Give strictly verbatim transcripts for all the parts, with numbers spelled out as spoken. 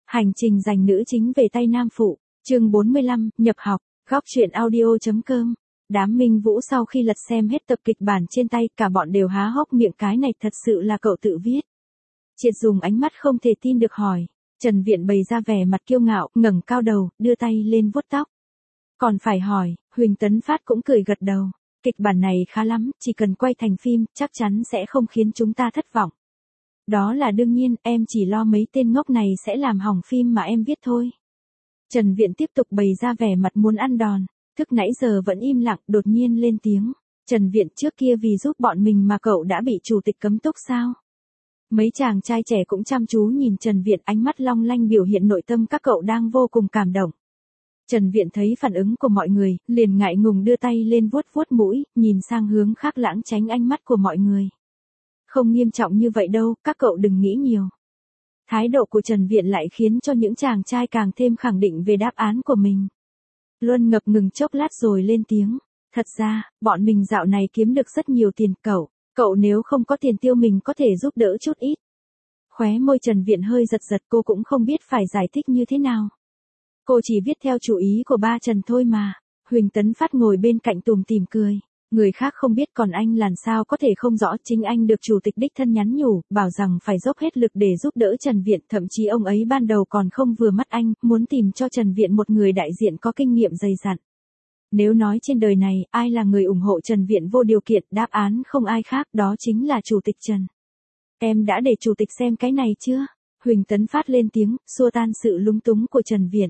Hành trình giành nữ chính về tay nam phụ, chương bốn mươi lăm, nhập học, góc truyện audio.com. Đám Minh Vũ sau khi lật xem hết tập kịch bản trên tay, cả bọn đều há hốc miệng, cái này thật sự là cậu tự viết. Triệt dùng ánh mắt không thể tin được hỏi. Trần Viện bày ra vẻ mặt kiêu ngạo, ngẩng cao đầu, đưa tay lên vuốt tóc. Còn phải hỏi, Huỳnh Tấn Phát cũng cười gật đầu. Kịch bản này khá lắm, chỉ cần quay thành phim, chắc chắn sẽ không khiến chúng ta thất vọng. Đó là đương nhiên, em chỉ lo mấy tên ngốc này sẽ làm hỏng phim mà em viết thôi. Trần Viện tiếp tục bày ra vẻ mặt muốn ăn đòn, thức nãy giờ vẫn im lặng, đột nhiên lên tiếng. Trần Viện, trước kia vì giúp bọn mình mà cậu đã bị chủ tịch cấm túc sao? Mấy chàng trai trẻ cũng chăm chú nhìn Trần Viện, ánh mắt long lanh biểu hiện nội tâm các cậu đang vô cùng cảm động. Trần Viện thấy phản ứng của mọi người, liền ngại ngùng đưa tay lên vuốt vuốt mũi, nhìn sang hướng khác lãng tránh ánh mắt của mọi người. Không nghiêm trọng như vậy đâu, các cậu đừng nghĩ nhiều. Thái độ của Trần Viện lại khiến cho những chàng trai càng thêm khẳng định về đáp án của mình. Luân ngập ngừng chốc lát rồi lên tiếng. Thật ra, bọn mình dạo này kiếm được rất nhiều tiền, cậu. Cậu nếu không có tiền tiêu mình có thể giúp đỡ chút ít. Khóe môi Trần Viện hơi giật giật, cô cũng không biết phải giải thích như thế nào. Cô chỉ viết theo chủ ý của ba Trần thôi mà. Huỳnh Tấn Phát ngồi bên cạnh tủm tỉm cười. Người khác không biết còn anh làm sao có thể không rõ, chính anh được chủ tịch đích thân nhắn nhủ, bảo rằng phải dốc hết lực để giúp đỡ Trần Viện, thậm chí ông ấy ban đầu còn không vừa mắt anh, muốn tìm cho Trần Viện một người đại diện có kinh nghiệm dày dặn. Nếu nói trên đời này, ai là người ủng hộ Trần Viện vô điều kiện, đáp án không ai khác, đó chính là chủ tịch Trần. Em đã để chủ tịch xem cái này chưa? Huỳnh Tấn Phát lên tiếng, xua tan sự lúng túng của Trần Viện.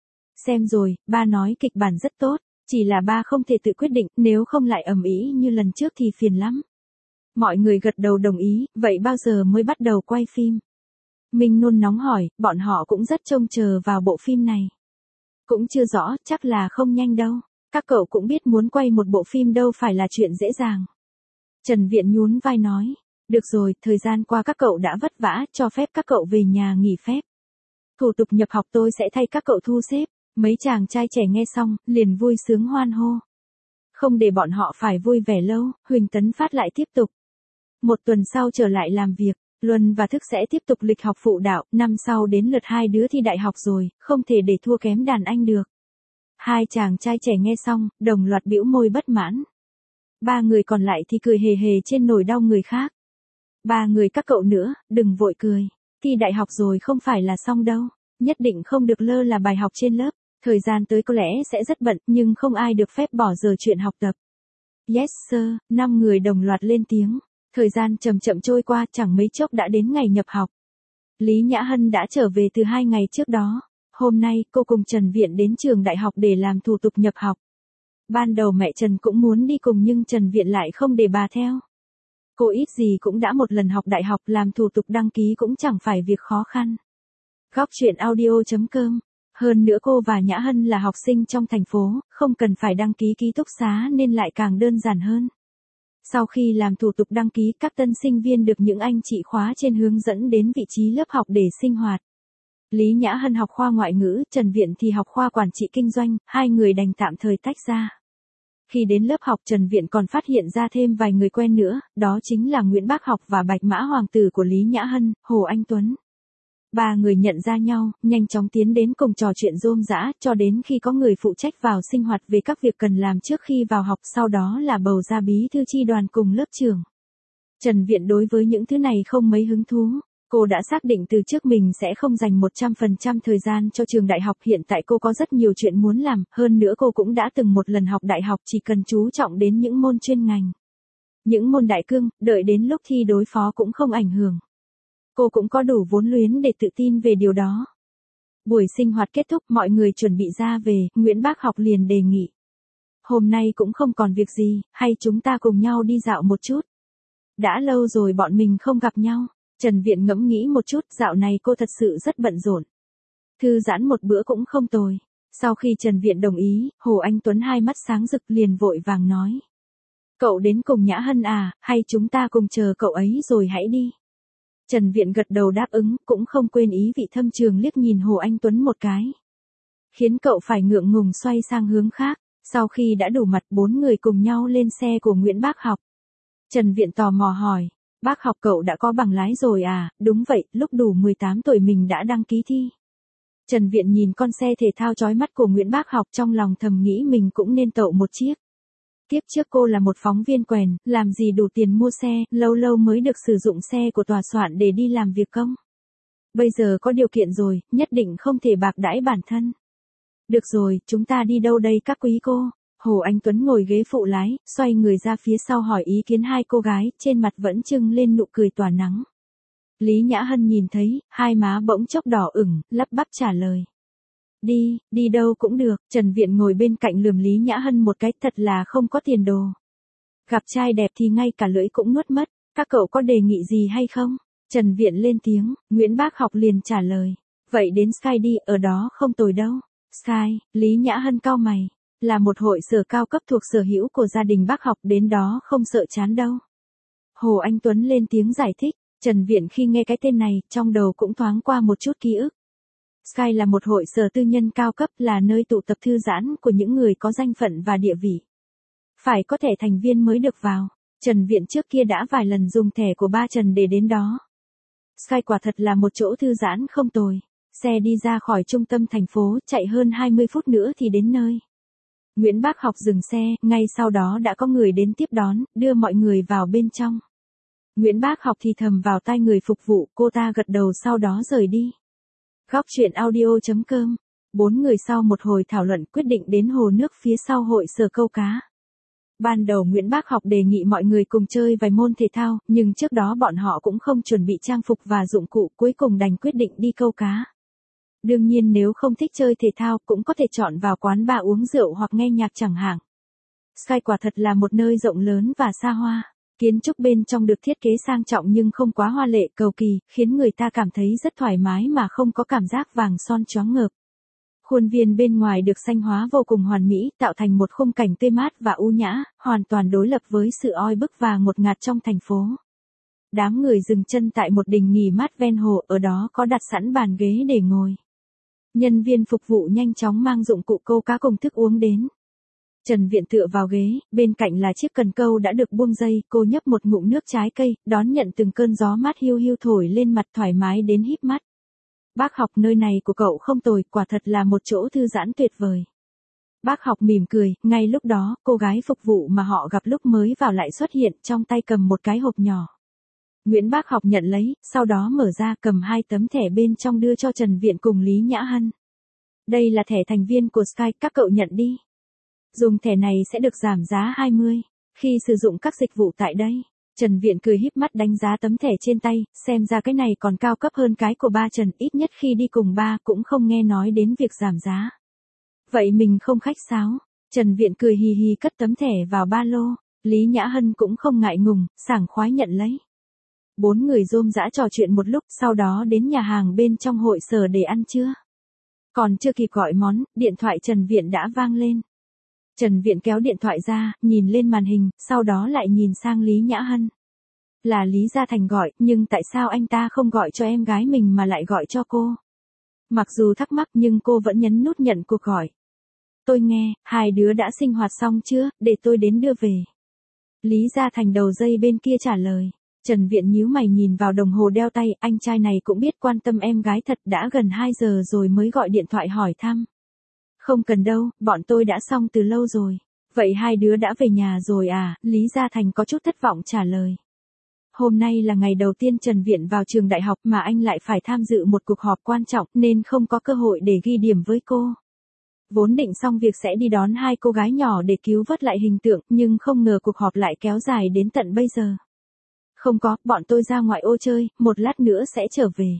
Xem rồi, ba nói kịch bản rất tốt. Chỉ là ba không thể tự quyết định, nếu không lại ầm ĩ như lần trước thì phiền lắm. Mọi người gật đầu đồng ý, vậy bao giờ mới bắt đầu quay phim? Minh nôn nóng hỏi, bọn họ cũng rất trông chờ vào bộ phim này. Cũng chưa rõ, chắc là không nhanh đâu. Các cậu cũng biết muốn quay một bộ phim đâu phải là chuyện dễ dàng. Trần Viện nhún vai nói, được rồi, thời gian qua các cậu đã vất vả, cho phép các cậu về nhà nghỉ phép. Thủ tục nhập học tôi sẽ thay các cậu thu xếp. Mấy chàng trai trẻ nghe xong, liền vui sướng hoan hô. Không để bọn họ phải vui vẻ lâu, Huỳnh Tấn Phát lại tiếp tục. Một tuần sau trở lại làm việc, Luân và Thức sẽ tiếp tục lịch học phụ đạo, năm sau đến lượt hai đứa thi đại học rồi, không thể để thua kém đàn anh được. Hai chàng trai trẻ nghe xong, đồng loạt bĩu môi bất mãn. Ba người còn lại thì cười hề hề trên nỗi đau người khác. Ba người các cậu nữa, đừng vội cười, thi đại học rồi không phải là xong đâu, nhất định không được lơ là bài học trên lớp. Thời gian tới có lẽ sẽ rất bận, nhưng không ai được phép bỏ giờ chuyện học tập. Yes sir, năm người đồng loạt lên tiếng. Thời gian chậm chậm trôi qua, chẳng mấy chốc đã đến ngày nhập học. Lý Nhã Hân đã trở về từ hai ngày trước đó. Hôm nay, cô cùng Trần Viện đến trường đại học để làm thủ tục nhập học. Ban đầu mẹ Trần cũng muốn đi cùng nhưng Trần Viện lại không để bà theo. Cô ít gì cũng đã một lần học đại học, làm thủ tục đăng ký cũng chẳng phải việc khó khăn. Góc truyện audio.com. Hơn nữa cô và Nhã Hân là học sinh trong thành phố, không cần phải đăng ký ký túc xá nên lại càng đơn giản hơn. Sau khi làm thủ tục đăng ký, các tân sinh viên được những anh chị khóa trên hướng dẫn đến vị trí lớp học để sinh hoạt. Lý Nhã Hân học khoa ngoại ngữ, Trần Viện thì học khoa quản trị kinh doanh, hai người đành tạm thời tách ra. Khi đến lớp học, Trần Viện còn phát hiện ra thêm vài người quen nữa, đó chính là Nguyễn Bác Học và Bạch Mã Hoàng tử của Lý Nhã Hân, Hồ Anh Tuấn. Ba người nhận ra nhau, nhanh chóng tiến đến cùng trò chuyện rôm rã, cho đến khi có người phụ trách vào sinh hoạt về các việc cần làm trước khi vào học, sau đó là bầu ra bí thư chi đoàn cùng lớp trưởng. Trần Viện đối với những thứ này không mấy hứng thú, cô đã xác định từ trước mình sẽ không dành một trăm phần trăm thời gian cho trường đại học, hiện tại cô có rất nhiều chuyện muốn làm, hơn nữa cô cũng đã từng một lần học đại học, chỉ cần chú trọng đến những môn chuyên ngành. Những môn đại cương, đợi đến lúc thi đối phó cũng không ảnh hưởng. Cô cũng có đủ vốn liếng để tự tin về điều đó. Buổi sinh hoạt kết thúc, mọi người chuẩn bị ra về, Nguyễn Bác Học liền đề nghị. Hôm nay cũng không còn việc gì, hay chúng ta cùng nhau đi dạo một chút. Đã lâu rồi bọn mình không gặp nhau. Trần Viện ngẫm nghĩ một chút, dạo này cô thật sự rất bận rộn. Thư giãn một bữa cũng không tồi. Sau khi Trần Viện đồng ý, Hồ Anh Tuấn hai mắt sáng rực liền vội vàng nói. Cậu đến cùng Nhã Hân à, hay chúng ta cùng chờ cậu ấy rồi hãy đi. Trần Viện gật đầu đáp ứng, cũng không quên ý vị thâm trường liếc nhìn Hồ Anh Tuấn một cái. Khiến cậu phải ngượng ngùng xoay sang hướng khác, sau khi đã đủ mặt bốn người cùng nhau lên xe của Nguyễn Bác Học. Trần Viện tò mò hỏi, Bác Học cậu đã có bằng lái rồi à? Đúng vậy, lúc đủ mười tám tuổi mình đã đăng ký thi. Trần Viện nhìn con xe thể thao chói mắt của Nguyễn Bác Học trong lòng thầm nghĩ mình cũng nên tậu một chiếc. Kiếp trước cô là một phóng viên quèn, làm gì đủ tiền mua xe, lâu lâu mới được sử dụng xe của tòa soạn để đi làm việc công. Bây giờ có điều kiện rồi, nhất định không thể bạc đãi bản thân. Được rồi, chúng ta đi đâu đây các quý cô? Hồ Anh Tuấn ngồi ghế phụ lái, xoay người ra phía sau hỏi ý kiến hai cô gái, trên mặt vẫn trưng lên nụ cười tỏa nắng. Lý Nhã Hân nhìn thấy, hai má bỗng chốc đỏ ửng, lắp bắp trả lời. Đi, đi đâu cũng được. Trần Viện ngồi bên cạnh lườm Lý Nhã Hân một cái, thật là không có tiền đồ. Gặp trai đẹp thì ngay cả lưỡi cũng nuốt mất, các cậu có đề nghị gì hay không? Trần Viện lên tiếng, Nguyễn Bác Học liền trả lời. Vậy đến Sky đi, ở đó không tồi đâu. Sky, Lý Nhã Hân cau mày, là một hội sở cao cấp thuộc sở hữu của gia đình Bác Học, đến đó không sợ chán đâu. Hồ Anh Tuấn lên tiếng giải thích, Trần Viện khi nghe cái tên này, trong đầu cũng thoáng qua một chút ký ức. Sky là một hội sở tư nhân cao cấp, là nơi tụ tập thư giãn của những người có danh phận và địa vị. Phải có thẻ thành viên mới được vào. Trần Viện trước kia đã vài lần dùng thẻ của ba Trần để đến đó. Sky quả thật là một chỗ thư giãn không tồi. Xe đi ra khỏi trung tâm thành phố, chạy hơn hai mươi phút nữa thì đến nơi. Nguyễn Bác Học dừng xe, ngay sau đó đã có người đến tiếp đón, đưa mọi người vào bên trong. Nguyễn Bác Học thì thầm vào tai người phục vụ, cô ta gật đầu sau đó rời đi. Góc truyện audio chấm com. Bốn người sau một hồi thảo luận quyết định đến hồ nước phía sau hội sở câu cá. Ban đầu Nguyễn Bác Học đề nghị mọi người cùng chơi vài môn thể thao, nhưng trước đó bọn họ cũng không chuẩn bị trang phục và dụng cụ, cuối cùng đành quyết định đi câu cá. Đương nhiên nếu không thích chơi thể thao cũng có thể chọn vào quán bar uống rượu hoặc nghe nhạc chẳng hạn. Sky quả thật là một nơi rộng lớn và xa hoa. Kiến trúc bên trong được thiết kế sang trọng nhưng không quá hoa lệ cầu kỳ, khiến người ta cảm thấy rất thoải mái mà không có cảm giác vàng son choáng ngợp. Khuôn viên bên ngoài được xanh hóa vô cùng hoàn mỹ, tạo thành một khung cảnh tươi mát và u nhã, hoàn toàn đối lập với sự oi bức và ngột ngạt trong thành phố. Đám người dừng chân tại một đình nghỉ mát ven hồ, ở đó có đặt sẵn bàn ghế để ngồi. Nhân viên phục vụ nhanh chóng mang dụng cụ câu cá cùng thức uống đến. Trần Viện tựa vào ghế, bên cạnh là chiếc cần câu đã được buông dây, cô nhấp một ngụm nước trái cây, đón nhận từng cơn gió mát hiu hiu thổi lên mặt thoải mái đến híp mắt. Bác Học, nơi này của cậu không tồi, quả thật là một chỗ thư giãn tuyệt vời. Bác Học mỉm cười, ngay lúc đó, cô gái phục vụ mà họ gặp lúc mới vào lại xuất hiện, trong tay cầm một cái hộp nhỏ. Nguyễn Bác Học nhận lấy, sau đó mở ra cầm hai tấm thẻ bên trong đưa cho Trần Viện cùng Lý Nhã Hân. Đây là thẻ thành viên của Sky, các cậu nhận đi. Dùng thẻ này sẽ được giảm giá hai mươi khi sử dụng các dịch vụ tại đây. Trần Viện cười híp mắt đánh giá tấm thẻ trên tay, xem ra cái này còn cao cấp hơn cái của ba Trần, ít nhất khi đi cùng ba cũng không nghe nói đến việc giảm giá. Vậy mình không khách sáo. Trần Viện cười hì hì cất tấm thẻ vào ba lô, Lý Nhã Hân cũng không ngại ngùng, sảng khoái nhận lấy. Bốn người rôm rã trò chuyện một lúc, sau đó đến nhà hàng bên trong hội sở để ăn trưa. Còn chưa kịp gọi món, điện thoại Trần Viện đã vang lên. Trần Viện kéo điện thoại ra, nhìn lên màn hình, sau đó lại nhìn sang Lý Nhã Hân. Là Lý Gia Thành gọi, nhưng tại sao anh ta không gọi cho em gái mình mà lại gọi cho cô? Mặc dù thắc mắc nhưng cô vẫn nhấn nút nhận cuộc gọi. Tôi nghe, hai đứa đã sinh hoạt xong chưa, để tôi đến đưa về. Lý Gia Thành đầu dây bên kia trả lời. Trần Viện nhíu mày nhìn vào đồng hồ đeo tay, anh trai này cũng biết quan tâm em gái thật, đã gần hai giờ rồi mới gọi điện thoại hỏi thăm. Không cần đâu, bọn tôi đã xong từ lâu rồi. Vậy hai đứa đã về nhà rồi à? Lý Gia Thành có chút thất vọng trả lời. Hôm nay là ngày đầu tiên Trần Viện vào trường đại học mà anh lại phải tham dự một cuộc họp quan trọng nên không có cơ hội để ghi điểm với cô. Vốn định xong việc sẽ đi đón hai cô gái nhỏ để cứu vớt lại hình tượng, nhưng không ngờ cuộc họp lại kéo dài đến tận bây giờ. Không có, bọn tôi ra ngoại ô chơi, một lát nữa sẽ trở về.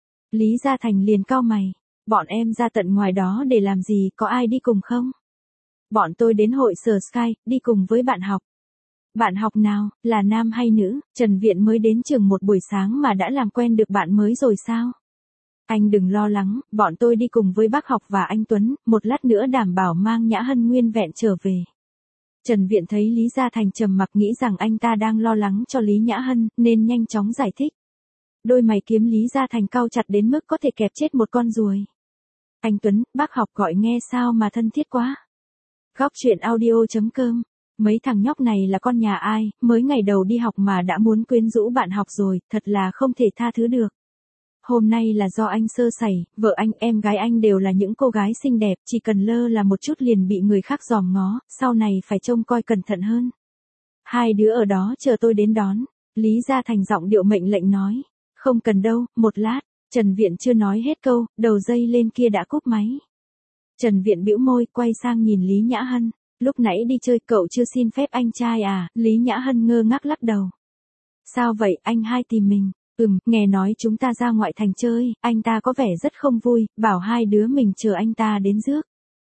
Lý Gia Thành liền cau mày. Bọn em ra tận ngoài đó để làm gì, có ai đi cùng không? Bọn tôi đến hội sở Sky, đi cùng với bạn học. Bạn học nào, là nam hay nữ? Trần Viện mới đến trường một buổi sáng mà đã làm quen được bạn mới rồi sao? Anh đừng lo lắng, bọn tôi đi cùng với bác Học và anh Tuấn, một lát nữa đảm bảo mang Nhã Hân nguyên vẹn trở về. Trần Viện thấy Lý Gia Thành trầm mặc, nghĩ rằng anh ta đang lo lắng cho Lý Nhã Hân, nên nhanh chóng giải thích. Đôi mày kiếm Lý Gia Thành cau chặt đến mức có thể kẹp chết một con ruồi. Anh Tuấn, bác Học gọi nghe sao mà thân thiết quá. Góc truyện audio chấm com. Mấy thằng nhóc này là con nhà ai, mới ngày đầu đi học mà đã muốn quyến rũ bạn học rồi, thật là không thể tha thứ được. Hôm nay là do anh sơ sẩy, vợ anh, em gái anh đều là những cô gái xinh đẹp, chỉ cần lơ là một chút liền bị người khác dòm ngó, sau này phải trông coi cẩn thận hơn. Hai đứa ở đó chờ tôi đến đón. Lý Gia Thành giọng điệu mệnh lệnh nói. Không cần đâu, một lát. Trần Viện chưa nói hết câu, đầu dây lên kia đã cúp máy. Trần Viện bĩu môi, quay sang nhìn Lý Nhã Hân. Lúc nãy đi chơi cậu chưa xin phép anh trai à? Lý Nhã Hân ngơ ngác lắc đầu. Sao vậy, anh hai tìm mình? Ừm, nghe nói chúng ta ra ngoại thành chơi, anh ta có vẻ rất không vui, bảo hai đứa mình chờ anh ta đến rước.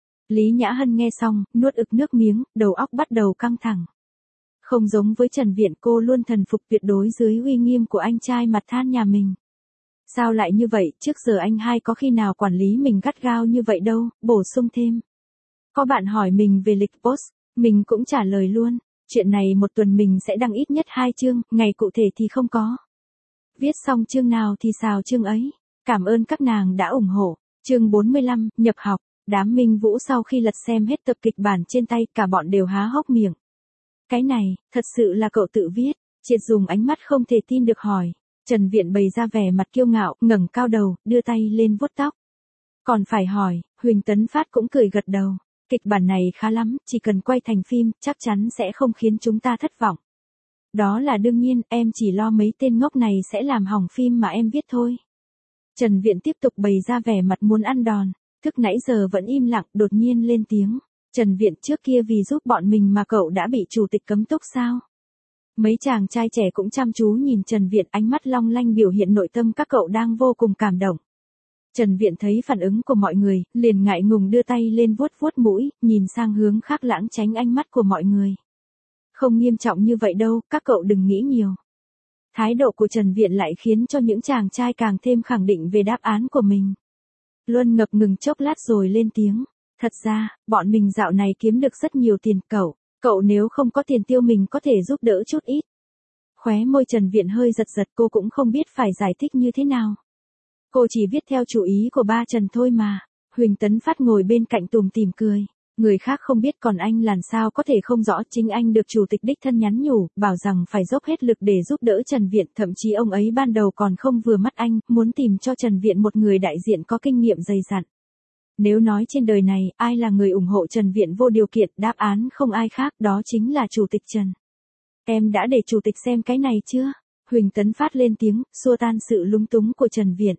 Lý Nhã Hân nghe xong, nuốt ực nước miếng, đầu óc bắt đầu căng thẳng. Không giống với Trần Viện, cô luôn thần phục tuyệt đối dưới uy nghiêm của anh trai mặt than nhà mình. Sao lại như vậy, trước giờ anh hai có khi nào quản lý mình gắt gao như vậy đâu, bổ sung thêm. Có bạn hỏi mình về lịch post, mình cũng trả lời luôn, chuyện này một tuần mình sẽ đăng ít nhất hai chương, ngày cụ thể thì không có. Viết xong chương nào thì xào chương ấy. Cảm ơn các nàng đã ủng hộ. Chương bốn mươi lăm, nhập học. Đám Minh Vũ sau khi lật xem hết tập kịch bản trên tay, cả bọn đều há hốc miệng. Cái này, thật sự là cậu tự viết. Triệt dùng ánh mắt không thể tin được hỏi. Trần Viện bày ra vẻ mặt kiêu ngạo, ngẩng cao đầu, đưa tay lên vuốt tóc. Còn phải hỏi, Huỳnh Tấn Phát cũng cười gật đầu. Kịch bản này khá lắm, chỉ cần quay thành phim, chắc chắn sẽ không khiến chúng ta thất vọng. Đó là đương nhiên, em chỉ lo mấy tên ngốc này sẽ làm hỏng phim mà em viết thôi. Trần Viện tiếp tục bày ra vẻ mặt muốn ăn đòn. Thức nãy giờ vẫn im lặng, đột nhiên lên tiếng. Trần Viện, trước kia vì giúp bọn mình mà cậu đã bị chủ tịch cấm túc sao? Mấy chàng trai trẻ cũng chăm chú nhìn Trần Viện, ánh mắt long lanh biểu hiện nội tâm các cậu đang vô cùng cảm động. Trần Viện thấy phản ứng của mọi người, liền ngại ngùng đưa tay lên vuốt vuốt mũi, nhìn sang hướng khác lãng tránh ánh mắt của mọi người. Không nghiêm trọng như vậy đâu, các cậu đừng nghĩ nhiều. Thái độ của Trần Viện lại khiến cho những chàng trai càng thêm khẳng định về đáp án của mình. Luân ngập ngừng chốc lát rồi lên tiếng. Thật ra, bọn mình dạo này kiếm được rất nhiều tiền, cậu. Cậu nếu không có tiền tiêu mình có thể giúp đỡ chút ít. Khóe môi Trần Viện hơi giật giật, cô cũng không biết phải giải thích như thế nào. Cô chỉ viết theo chủ ý của ba Trần thôi mà. Huỳnh Tấn Phát ngồi bên cạnh tủm tỉm cười. Người khác không biết còn anh làm sao có thể không rõ, chính anh được chủ tịch đích thân nhắn nhủ, bảo rằng phải dốc hết lực để giúp đỡ Trần Viện, thậm chí ông ấy ban đầu còn không vừa mắt anh, muốn tìm cho Trần Viện một người đại diện có kinh nghiệm dày dặn. Nếu nói trên đời này, ai là người ủng hộ Trần Viện vô điều kiện, đáp án không ai khác, đó chính là chủ tịch Trần. Em đã để chủ tịch xem cái này chưa? Huỳnh Tấn Phát lên tiếng, xua tan sự lúng túng của Trần Viện.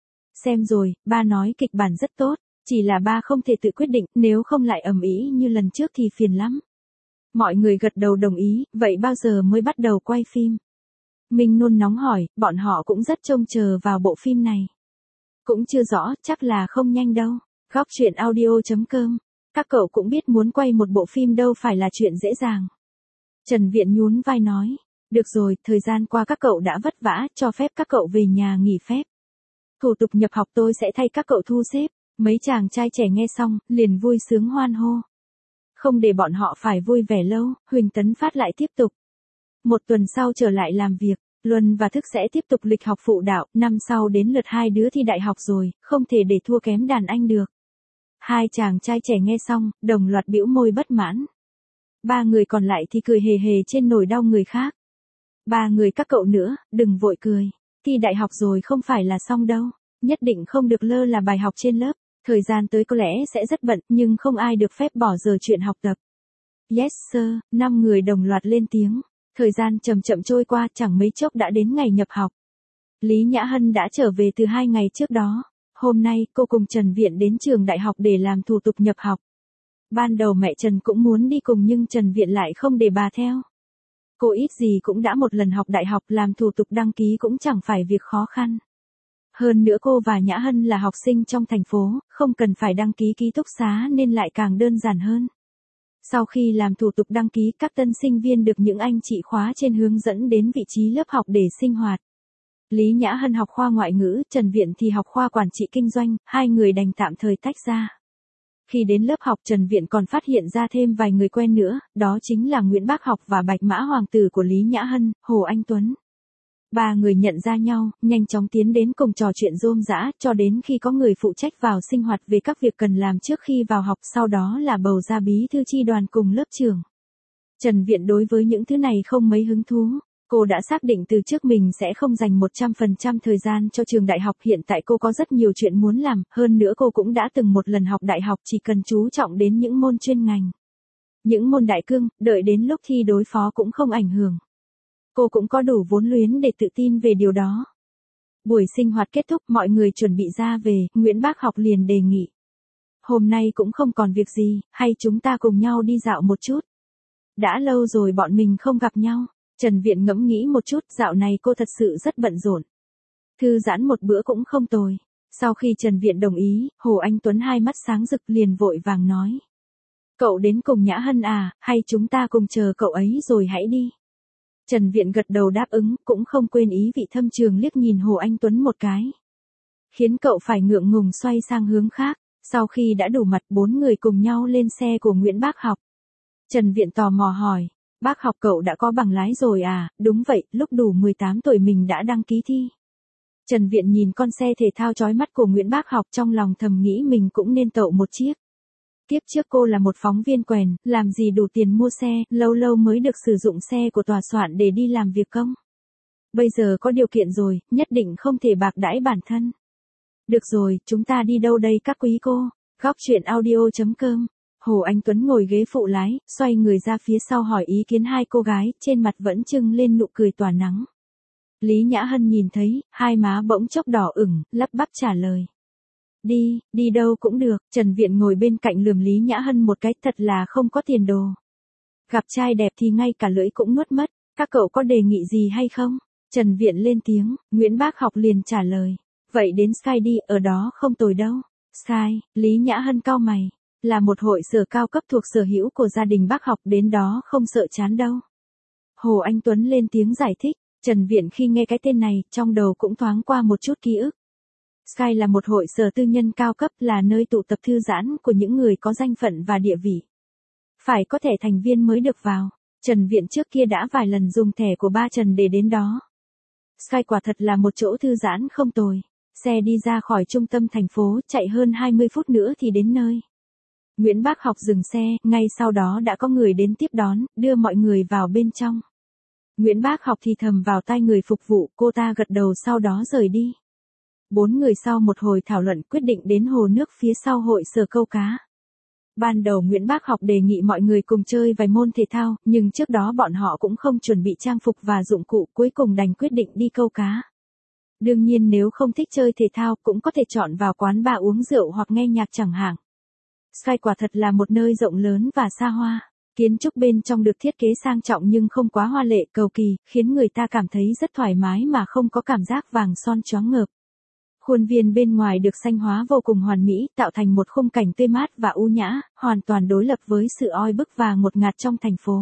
Xem rồi, ba nói kịch bản rất tốt. Chỉ là ba không thể tự quyết định, nếu không lại ầm ĩ như lần trước thì phiền lắm. Mọi người gật đầu đồng ý, vậy bao giờ mới bắt đầu quay phim? Minh nôn nóng hỏi, bọn họ cũng rất trông chờ vào bộ phim này. Cũng chưa rõ, chắc là không nhanh đâu. Góc truyện audio chấm com. Các cậu cũng biết muốn quay một bộ phim đâu phải là chuyện dễ dàng. Trần Viện nhún vai nói, được rồi, thời gian qua các cậu đã vất vả, cho phép các cậu về nhà nghỉ phép. Thủ tục nhập học tôi sẽ thay các cậu thu xếp. Mấy chàng trai trẻ nghe xong, liền vui sướng hoan hô. Không để bọn họ phải vui vẻ lâu, Huỳnh Tấn Phát lại tiếp tục. Một tuần sau trở lại làm việc, Luân và Thức sẽ tiếp tục lịch học phụ đạo, năm sau đến lượt hai đứa thi đại học rồi, không thể để thua kém đàn anh được. Hai chàng trai trẻ nghe xong, đồng loạt bĩu môi bất mãn. Ba người còn lại thì cười hề hề trên nỗi đau người khác. Ba người các cậu nữa, đừng vội cười. Thi đại học rồi không phải là xong đâu. Nhất định không được lơ là bài học trên lớp. Thời gian tới có lẽ sẽ rất bận, nhưng không ai được phép bỏ giờ chuyện học tập. Yes sir, năm người đồng loạt lên tiếng. Thời gian chậm chậm trôi qua, chẳng mấy chốc đã đến ngày nhập học. Lý Nhã Hân đã trở về từ hai ngày trước đó. Hôm nay, cô cùng Trần Viện đến trường đại học để làm thủ tục nhập học. Ban đầu mẹ Trần cũng muốn đi cùng nhưng Trần Viện lại không để bà theo. Cô ít gì cũng đã một lần học đại học, làm thủ tục đăng ký cũng chẳng phải việc khó khăn. Hơn nữa cô và Nhã Hân là học sinh trong thành phố, không cần phải đăng ký ký túc xá nên lại càng đơn giản hơn. Sau khi làm thủ tục đăng ký, các tân sinh viên được những anh chị khóa trên hướng dẫn đến vị trí lớp học để sinh hoạt. Lý Nhã Hân học khoa ngoại ngữ, Trần Viện thì học khoa quản trị kinh doanh, hai người đành tạm thời tách ra. Khi đến lớp học, Trần Viện còn phát hiện ra thêm vài người quen nữa, đó chính là Nguyễn Bác Học và Bạch Mã Hoàng tử của Lý Nhã Hân, Hồ Anh Tuấn. Ba người nhận ra nhau, nhanh chóng tiến đến cùng trò chuyện rôm rã, cho đến khi có người phụ trách vào sinh hoạt về các việc cần làm trước khi vào học, sau đó là bầu ra bí thư chi đoàn cùng lớp trưởng. Trần Viện đối với những thứ này không mấy hứng thú. Cô đã xác định từ trước mình sẽ không dành một trăm phần trăm thời gian cho trường đại học, hiện tại cô có rất nhiều chuyện muốn làm, hơn nữa cô cũng đã từng một lần học đại học chỉ cần chú trọng đến những môn chuyên ngành. Những môn đại cương, đợi đến lúc thi đối phó cũng không ảnh hưởng. Cô cũng có đủ vốn liếng để tự tin về điều đó. Buổi sinh hoạt kết thúc, mọi người chuẩn bị ra về, Nguyễn Bác Học liền đề nghị. Hôm nay cũng không còn việc gì, hay chúng ta cùng nhau đi dạo một chút. Đã lâu rồi bọn mình không gặp nhau. Trần Viện ngẫm nghĩ một chút, dạo này cô thật sự rất bận rộn. Thư giãn một bữa cũng không tồi. Sau khi Trần Viện đồng ý, Hồ Anh Tuấn hai mắt sáng rực liền vội vàng nói. Cậu đến cùng Nhã Hân à, hay chúng ta cùng chờ cậu ấy rồi hãy đi. Trần Viện gật đầu đáp ứng, cũng không quên ý vị thâm trường liếc nhìn Hồ Anh Tuấn một cái. Khiến cậu phải ngượng ngùng xoay sang hướng khác. Sau khi đã đủ mặt, bốn người cùng nhau lên xe của Nguyễn Bác Học. Trần Viện tò mò hỏi. Bác Học cậu đã có bằng lái rồi à? Đúng vậy, lúc đủ mười tám tuổi mình đã đăng ký thi. Trần Viện nhìn con xe thể thao chói mắt của Nguyễn Bác Học, trong lòng thầm nghĩ mình cũng nên tậu một chiếc. Tiếp trước cô là một phóng viên quèn, làm gì đủ tiền mua xe, lâu lâu mới được sử dụng xe của tòa soạn để đi làm việc công. Bây giờ có điều kiện rồi, nhất định không thể bạc đãi bản thân. Được rồi, chúng ta đi đâu đây các quý cô? Góc chuyện audio chấm com. Hồ Anh Tuấn ngồi ghế phụ lái, xoay người ra phía sau hỏi ý kiến hai cô gái, trên mặt vẫn trưng lên nụ cười tỏa nắng. Lý Nhã Hân nhìn thấy, hai má bỗng chốc đỏ ửng, lắp bắp trả lời. Đi, đi đâu cũng được. Trần Viện ngồi bên cạnh lườm Lý Nhã Hân một cái, thật là không có tiền đồ. Gặp trai đẹp thì ngay cả lưỡi cũng nuốt mất, các cậu có đề nghị gì hay không? Trần Viện lên tiếng, Nguyễn Bác Học liền trả lời. Vậy đến Sky đi, ở đó không tồi đâu. Sky, Lý Nhã Hân cau mày. Là một hội sở cao cấp thuộc sở hữu của gia đình Bác Học, đến đó không sợ chán đâu. Hồ Anh Tuấn lên tiếng giải thích. Trần Viện khi nghe cái tên này, trong đầu cũng thoáng qua một chút ký ức. Sky là một hội sở tư nhân cao cấp, là nơi tụ tập thư giãn của những người có danh phận và địa vị. Phải có thẻ thành viên mới được vào. Trần Viện trước kia đã vài lần dùng thẻ của ba Trần để đến đó. Sky quả thật là một chỗ thư giãn không tồi. Xe đi ra khỏi trung tâm thành phố, chạy hơn hai mươi phút nữa thì đến nơi. Nguyễn Bác Học dừng xe, ngay sau đó đã có người đến tiếp đón, đưa mọi người vào bên trong. Nguyễn Bác Học thì thầm vào tai người phục vụ, cô ta gật đầu sau đó rời đi. Bốn người sau một hồi thảo luận quyết định đến hồ nước phía sau hội sở câu cá. Ban đầu Nguyễn Bác Học đề nghị mọi người cùng chơi vài môn thể thao, nhưng trước đó bọn họ cũng không chuẩn bị trang phục và dụng cụ, cuối cùng đành quyết định đi câu cá. Đương nhiên nếu không thích chơi thể thao cũng có thể chọn vào quán bar uống rượu hoặc nghe nhạc chẳng hạn. Sky quả thật là một nơi rộng lớn và xa hoa. Kiến trúc bên trong được thiết kế sang trọng nhưng không quá hoa lệ cầu kỳ, khiến người ta cảm thấy rất thoải mái mà không có cảm giác vàng son choáng ngợp. Khuôn viên bên ngoài được xanh hóa vô cùng hoàn mỹ, tạo thành một khung cảnh tươi mát và u nhã, hoàn toàn đối lập với sự oi bức và ngột ngạt trong thành phố.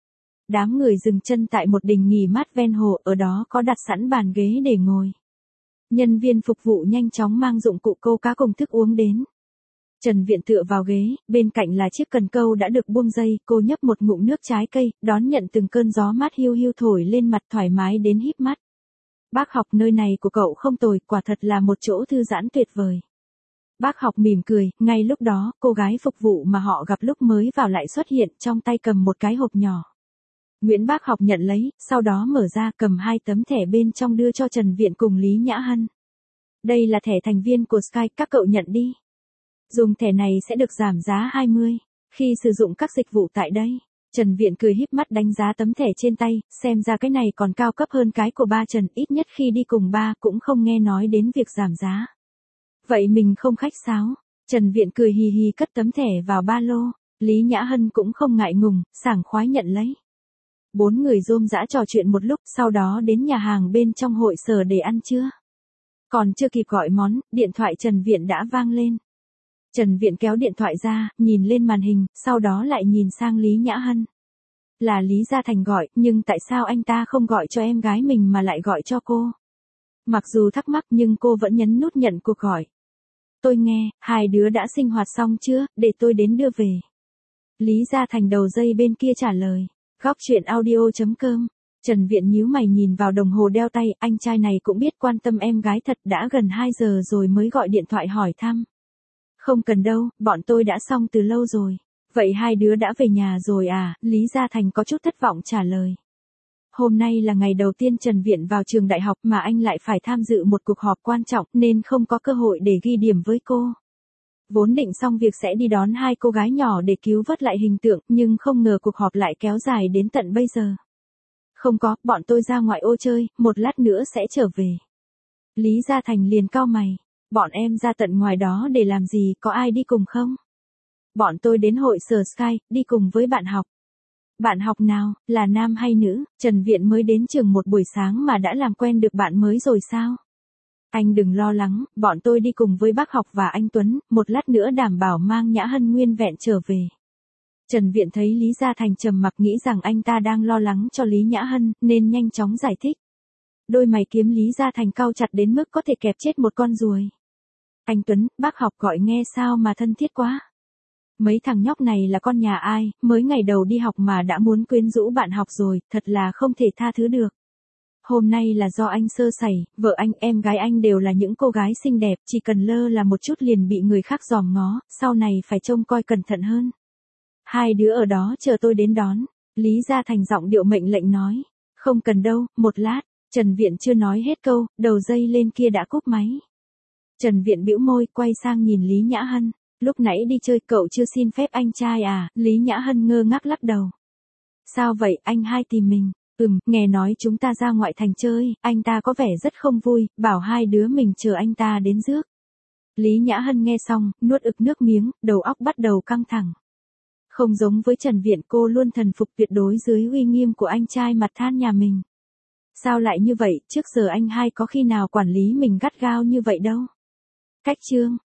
Đám người dừng chân tại một đình nghỉ mát ven hồ, ở đó có đặt sẵn bàn ghế để ngồi. Nhân viên phục vụ nhanh chóng mang dụng cụ câu cá cùng thức uống đến. Trần Viện tựa vào ghế, bên cạnh là chiếc cần câu đã được buông dây, cô nhấp một ngụm nước trái cây, đón nhận từng cơn gió mát hiu hiu thổi lên mặt thoải mái đến híp mắt. Bác Học, nơi này của cậu không tồi, quả thật là một chỗ thư giãn tuyệt vời. Bác Học mỉm cười, ngay lúc đó, cô gái phục vụ mà họ gặp lúc mới vào lại xuất hiện, trong tay cầm một cái hộp nhỏ. Nguyễn Bác Học nhận lấy, sau đó mở ra cầm hai tấm thẻ bên trong đưa cho Trần Viện cùng Lý Nhã Hân. Đây là thẻ thành viên của Sky, các cậu nhận đi. Dùng thẻ này sẽ được giảm giá hai mươi, khi sử dụng các dịch vụ tại đây. Trần Viện cười híp mắt đánh giá tấm thẻ trên tay, xem ra cái này còn cao cấp hơn cái của ba Trần, ít nhất khi đi cùng ba cũng không nghe nói đến việc giảm giá. Vậy mình không khách sáo. Trần Viện cười hì hì cất tấm thẻ vào ba lô, Lý Nhã Hân cũng không ngại ngùng, sảng khoái nhận lấy. Bốn người rôm rã trò chuyện một lúc, sau đó đến nhà hàng bên trong hội sở để ăn trưa. Còn chưa kịp gọi món, điện thoại Trần Viện đã vang lên. Trần Viện kéo điện thoại ra, nhìn lên màn hình, sau đó lại nhìn sang Lý Nhã Hân. Là Lý Gia Thành gọi, nhưng tại sao anh ta không gọi cho em gái mình mà lại gọi cho cô? Mặc dù thắc mắc nhưng cô vẫn nhấn nút nhận cuộc gọi. Tôi nghe, hai đứa đã sinh hoạt xong chưa, để tôi đến đưa về. Lý Gia Thành đầu dây bên kia trả lời. Góc chuyện audio chấm com. Trần Viện nhíu mày nhìn vào đồng hồ đeo tay, anh trai này cũng biết quan tâm em gái thật, đã gần hai giờ rồi mới gọi điện thoại hỏi thăm. Không cần đâu, bọn tôi đã xong từ lâu rồi. Vậy hai đứa đã về nhà rồi à? Lý Gia Thành có chút thất vọng trả lời. Hôm nay là ngày đầu tiên Trần Viện vào trường đại học mà anh lại phải tham dự một cuộc họp quan trọng nên không có cơ hội để ghi điểm với cô. Vốn định xong việc sẽ đi đón hai cô gái nhỏ để cứu vớt lại hình tượng, nhưng không ngờ cuộc họp lại kéo dài đến tận bây giờ. Không có, bọn tôi ra ngoại ô chơi, một lát nữa sẽ trở về. Lý Gia Thành liền cau mày. Bọn em ra tận ngoài đó để làm gì, có ai đi cùng không? Bọn tôi đến hội sở Sky, đi cùng với bạn học. Bạn học nào, là nam hay nữ? Trần Viện mới đến trường một buổi sáng mà đã làm quen được bạn mới rồi sao? Anh đừng lo lắng, bọn tôi đi cùng với bác học và anh Tuấn, một lát nữa đảm bảo mang Nhã Hân nguyên vẹn trở về. Trần Viện thấy Lý Gia Thành trầm mặc nghĩ rằng anh ta đang lo lắng cho Lý Nhã Hân, nên nhanh chóng giải thích. Đôi mày kiếm Lý Gia Thành cau chặt đến mức có thể kẹp chết một con ruồi. Anh Tuấn, bác học gọi nghe sao mà thân thiết quá. Mấy thằng nhóc này là con nhà ai, mới ngày đầu đi học mà đã muốn quyến rũ bạn học rồi, thật là không thể tha thứ được. Hôm nay là do anh sơ sẩy, vợ anh, em gái anh đều là những cô gái xinh đẹp, chỉ cần lơ là một chút liền bị người khác dòm ngó, sau này phải trông coi cẩn thận hơn. Hai đứa ở đó chờ tôi đến đón. Lý Gia Thành giọng điệu mệnh lệnh nói. Không cần đâu, một lát. Trần Viện chưa nói hết câu, đầu dây lên kia đã cúp máy. Trần Viện bĩu môi, quay sang nhìn Lý Nhã Hân. Lúc nãy đi chơi cậu chưa xin phép anh trai à? Lý Nhã Hân ngơ ngác lắc đầu. Sao vậy, anh hai tìm mình? Ừm, nghe nói chúng ta ra ngoại thành chơi, anh ta có vẻ rất không vui, bảo hai đứa mình chờ anh ta đến rước. Lý Nhã Hân nghe xong, nuốt ực nước miếng, đầu óc bắt đầu căng thẳng. Không giống với Trần Viện, cô luôn thần phục tuyệt đối dưới uy nghiêm của anh trai mặt than nhà mình. Sao lại như vậy, trước giờ anh hai có khi nào quản lý mình gắt gao như vậy đâu. Cách chương